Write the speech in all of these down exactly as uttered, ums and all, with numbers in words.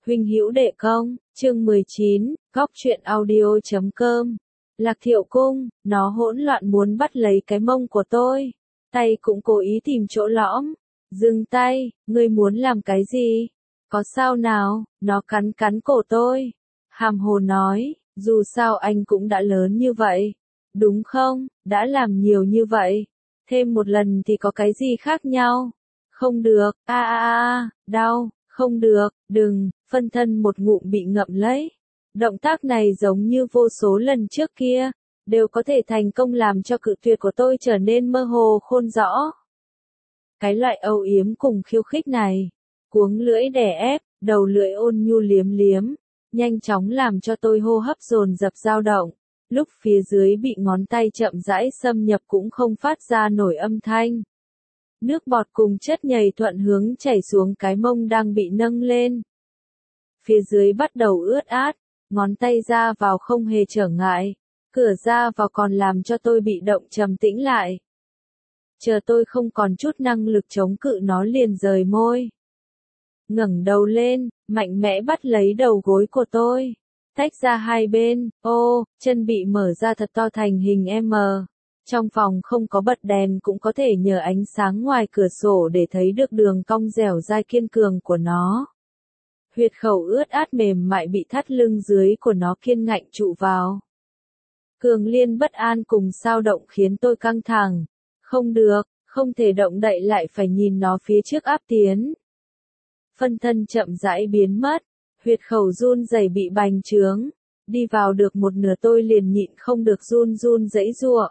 Huynh hữu đệ công, chương mười chín, góc truyện audio chấm com. Lạc Thiệu Cung, nó hỗn loạn muốn bắt lấy cái mông của tôi. Tay cũng cố ý tìm chỗ lõm. Dừng tay, ngươi muốn làm cái gì? Có sao nào? Nó cắn cắn cổ tôi. Hàm hồ nói, dù sao anh cũng đã lớn như vậy. Đúng không? Đã làm nhiều như vậy. Thêm một lần thì có cái gì khác nhau? Không được, a a a, đau, không được, đừng, phân thân một ngụm bị ngậm lấy. Động tác này giống như vô số lần trước kia, đều có thể thành công làm cho cự tuyệt của tôi trở nên mơ hồ khôn rõ. Cái loại âu yếm cùng khiêu khích này, cuống lưỡi đè ép, đầu lưỡi ôn nhu liếm liếm, nhanh chóng làm cho tôi hô hấp dồn dập dao động. Lúc phía dưới bị ngón tay chậm rãi xâm nhập cũng không phát ra nổi âm thanh. Nước bọt cùng chất nhầy thuận hướng chảy xuống cái mông đang bị nâng lên. Phía dưới bắt đầu ướt át, ngón tay ra vào không hề trở ngại, cửa ra vào còn làm cho tôi bị động trầm tĩnh lại. Chờ tôi không còn chút năng lực chống cự nó liền rời môi. Ngẩng đầu lên, mạnh mẽ bắt lấy đầu gối của tôi. Tách ra hai bên, ô, chân bị mở ra thật to thành hình M. Trong phòng không có bật đèn cũng có thể nhờ ánh sáng ngoài cửa sổ để thấy được đường cong dẻo dai kiên cường của nó. Huyệt khẩu ướt át mềm mại bị thắt lưng dưới của nó kiên ngạnh trụ vào. Cường liên bất an cùng sao động khiến tôi căng thẳng. Không được, không thể động đậy lại phải nhìn nó phía trước áp tiến. Phân thân chậm rãi biến mất, huyệt khẩu run rẩy bị bành trướng. Đi vào được một nửa tôi liền nhịn không được run run giãy giụa.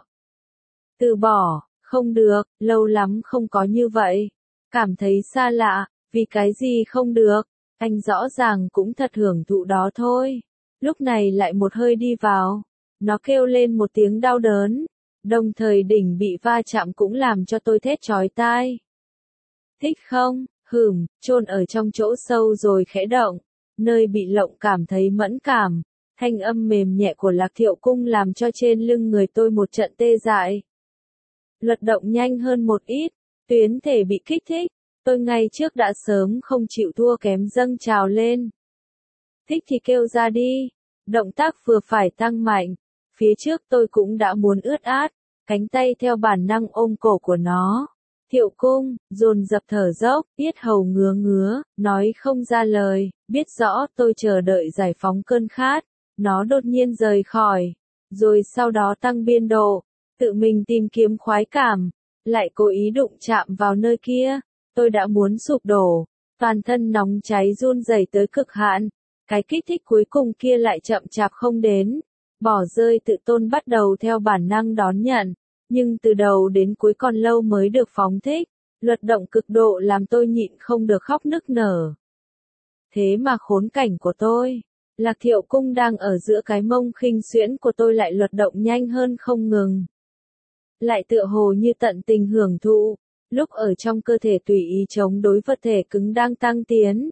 Từ bỏ, không được, lâu lắm không có như vậy. Cảm thấy xa lạ, vì cái gì không được, anh rõ ràng cũng thật hưởng thụ đó thôi. Lúc này lại một hơi đi vào, nó kêu lên một tiếng đau đớn, đồng thời đỉnh bị va chạm cũng làm cho tôi thét chói tai. Thích không? Hửm, chôn ở trong chỗ sâu rồi khẽ động, nơi bị lộng cảm thấy mẫn cảm. Thanh âm mềm nhẹ của Lạc Thiệu Cung làm cho trên lưng người tôi một trận tê dại. Luật động nhanh hơn một ít, tuyến thể bị kích thích, tôi ngay trước đã sớm không chịu thua kém dâng trào lên. Thích thì kêu ra đi, động tác vừa phải tăng mạnh, phía trước tôi cũng đã muốn ướt át, cánh tay theo bản năng ôm cổ của nó. Thiệu Cung, dồn dập thở dốc, yết hầu ngứa ngứa, nói không ra lời, biết rõ tôi chờ đợi giải phóng cơn khát, nó đột nhiên rời khỏi, rồi sau đó tăng biên độ. Tự mình tìm kiếm khoái cảm, lại cố ý đụng chạm vào nơi kia, tôi đã muốn sụp đổ, toàn thân nóng cháy run rẩy tới cực hạn, cái kích thích cuối cùng kia lại chậm chạp không đến, bỏ rơi tự tôn bắt đầu theo bản năng đón nhận, nhưng từ đầu đến cuối còn lâu mới được phóng thích, luật động cực độ làm tôi nhịn không được khóc nức nở. Thế mà khốn cảnh của tôi, Lạc Thiệu Cung đang ở giữa cái mông khinh xuyễn của tôi lại luật động nhanh hơn không ngừng. Lại tựa hồ như tận tình hưởng thụ, lúc ở trong cơ thể tùy ý chống đối vật thể cứng đang tăng tiến.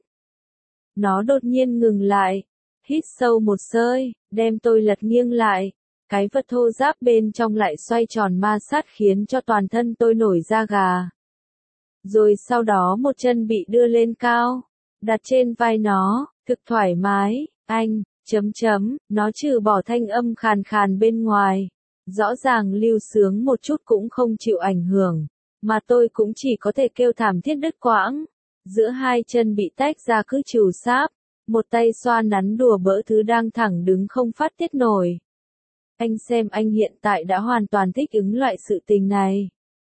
Nó đột nhiên ngừng lại, hít sâu một hơi, đem tôi lật nghiêng lại, cái vật thô ráp bên trong lại xoay tròn ma sát khiến cho toàn thân tôi nổi da gà. Rồi sau đó một chân bị đưa lên cao, đặt trên vai nó, thực thoải mái, anh, chấm chấm, nó trừ bỏ thanh âm khàn khàn bên ngoài. Rõ ràng lưu sướng một chút cũng không chịu ảnh hưởng, mà tôi cũng chỉ có thể kêu thảm thiết đứt quãng. Giữa hai chân bị tách ra cứ trù sáp, một tay xoa nắn đùa bỡ thứ đang thẳng đứng không phát tiết nổi. Anh xem anh hiện tại đã hoàn toàn thích ứng loại sự tình này.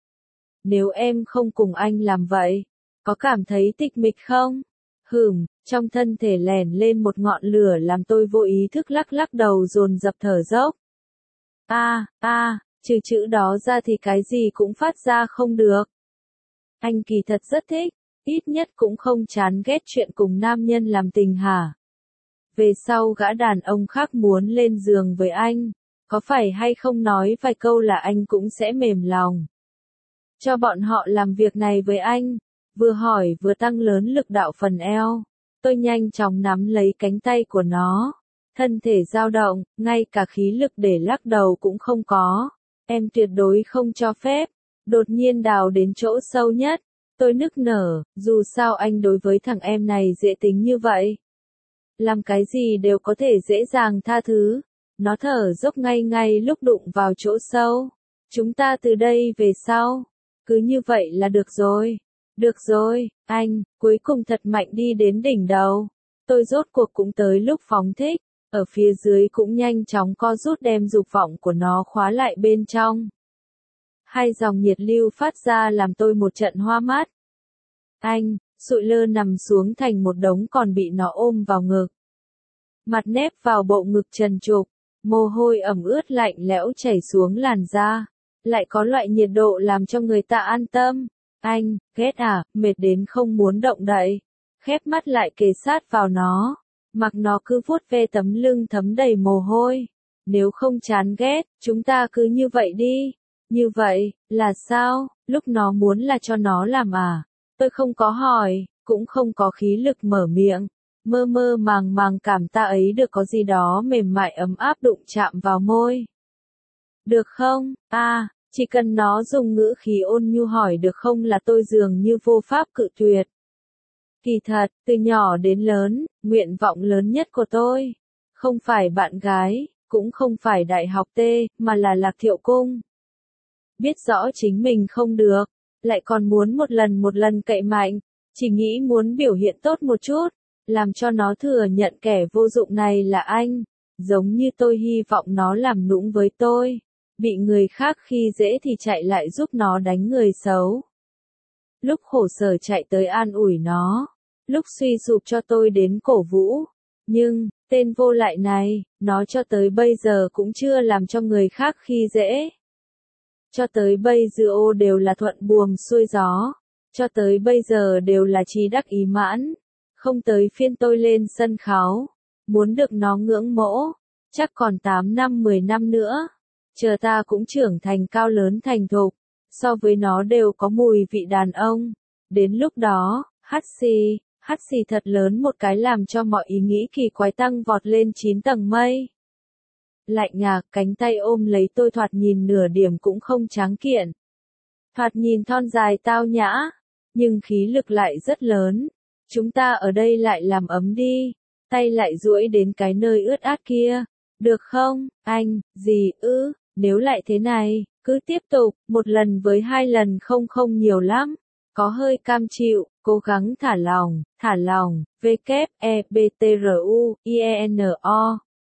Nếu em không cùng anh làm vậy, có cảm thấy tịch mịch không? Hửm, trong thân thể lèn lên một ngọn lửa làm tôi vô ý thức lắc lắc đầu dồn dập thở dốc. A, a, trừ chữ đó ra thì cái gì cũng phát ra không được. Anh kỳ thật rất thích, ít nhất cũng không chán ghét chuyện cùng nam nhân làm tình hả? Về sau gã đàn ông khác muốn lên giường với anh, có phải hay không nói vài câu là anh cũng sẽ mềm lòng. Cho bọn họ làm việc này với anh, vừa hỏi vừa tăng lớn lực đạo phần eo, tôi nhanh chóng nắm lấy cánh tay của nó. Thân thể dao động, ngay cả khí lực để lắc đầu cũng không có. Em tuyệt đối không cho phép. Đột nhiên đào đến chỗ sâu nhất. Tôi nức nở, dù sao anh đối với thằng em này dễ tính như vậy. làm cái gì đều có thể dễ dàng tha thứ. Nó thở dốc ngay ngay lúc đụng vào chỗ sâu. Chúng ta từ đây về sau, cứ như vậy là được rồi. Được rồi, anh, cuối cùng thật mạnh đi đến đỉnh đầu. Tôi rốt cuộc cũng tới lúc phóng thích, ở phía dưới cũng nhanh chóng co rút đem dục vọng của nó khóa lại bên trong. Hai dòng nhiệt lưu phát ra làm tôi một trận hoa mắt. Anh, sụi lơ nằm xuống thành một đống còn bị nó ôm vào ngực. Mặt nép vào bộ ngực trần trục, mồ hôi ẩm ướt lạnh lẽo chảy xuống làn da, lại có loại nhiệt độ làm cho người ta an tâm. Anh, ghét à, mệt đến không muốn động đậy. Khép mắt lại kề sát vào nó, mặc nó cứ vuốt ve tấm lưng thấm đầy mồ hôi. Nếu không chán ghét, chúng ta cứ như vậy đi. Như vậy, là sao, lúc nó muốn là cho nó làm à? Tôi không có hỏi, cũng không có khí lực mở miệng. Mơ mơ màng màng cảm ta ấy được có gì đó mềm mại ấm áp đụng chạm vào môi. Được không, à, chỉ cần nó dùng ngữ khí ôn nhu hỏi được không là tôi dường như vô pháp cự tuyệt. Kỳ thật, từ nhỏ đến lớn, nguyện vọng lớn nhất của tôi, không phải bạn gái, cũng không phải đại học T, mà là Lạc Thiệu Cung. Biết rõ chính mình không được, lại còn muốn một lần một lần cậy mạnh, chỉ nghĩ muốn biểu hiện tốt một chút, làm cho nó thừa nhận kẻ vô dụng này là anh, giống như tôi hy vọng nó làm nũng với tôi, bị người khác khi dễ thì chạy lại giúp nó đánh người xấu. Lúc khổ sở chạy tới an ủi nó, lúc suy sụp cho tôi đến cổ vũ, nhưng, tên vô lại này, nó cho tới bây giờ cũng chưa làm cho người khác khi dễ. Cho tới bây giờ đều là thuận buồm xuôi gió, cho tới bây giờ đều là trí đắc ý mãn, không tới phiên tôi lên sân khấu, muốn được nó ngưỡng mộ, chắc còn tám năm mười năm nữa, chờ ta cũng trưởng thành cao lớn thành thục, so với nó đều có mùi vị đàn ông, đến lúc đó, hắt xì, hắt xì thật lớn một cái làm cho mọi ý nghĩ kỳ quái tăng vọt lên chín tầng mây. Lạnh ngạc, cánh tay ôm lấy tôi thoạt nhìn nửa điểm cũng không tráng kiện. Thoạt nhìn thon dài tao nhã, nhưng khí lực lại rất lớn. Chúng ta ở đây lại làm ấm đi, tay lại duỗi đến cái nơi ướt át kia. Được không, anh, gì, ư, nếu lại thế này, cứ tiếp tục, một lần với hai lần không không nhiều lắm. Có hơi cam chịu, cố gắng thả lỏng, thả lỏng, W, E, B, T, R, U, I, E, N, O.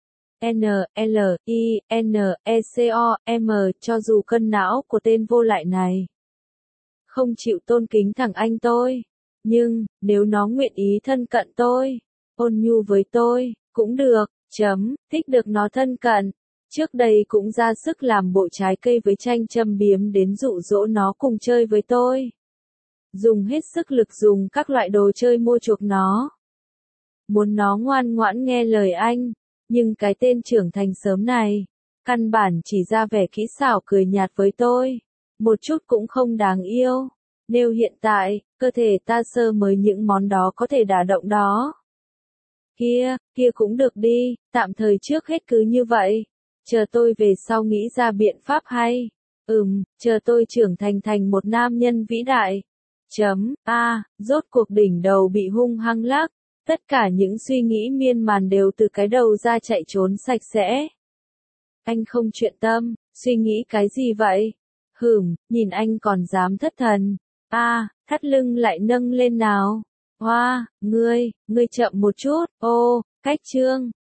N, L, I, N, E, C, O, M, cho dù cân não của tên vô lại này không chịu tôn kính thằng anh tôi, nhưng, nếu nó nguyện ý thân cận tôi, ôn nhu với tôi, cũng được, chấm, thích được nó thân cận. Trước đây cũng ra sức làm bộ trái cây với tranh châm biếm đến dụ dỗ nó cùng chơi với tôi. Dùng hết sức lực dùng các loại đồ chơi mua chuộc nó. Muốn nó ngoan ngoãn nghe lời anh. Nhưng cái tên trưởng thành sớm này, căn bản chỉ ra vẻ kỹ xảo cười nhạt với tôi, một chút cũng không đáng yêu. Nếu hiện tại, cơ thể ta sơ mới những món đó có thể đả động đó. Kia, kia cũng được đi, tạm thời trước hết cứ như vậy. Chờ tôi về sau nghĩ ra biện pháp hay. Ừm, chờ tôi trưởng thành thành một nam nhân vĩ đại. Chấm, a, rốt cuộc đỉnh đầu bị hung hăng lắc. Tất cả những suy nghĩ miên man đều từ cái đầu ra chạy trốn sạch sẽ. Anh không chuyện tâm, suy nghĩ cái gì vậy? Hửm, nhìn anh còn dám thất thần. A, à, thắt lưng lại nâng lên nào. Hoa, wow, ngươi, ngươi chậm một chút. Ô, cách chương.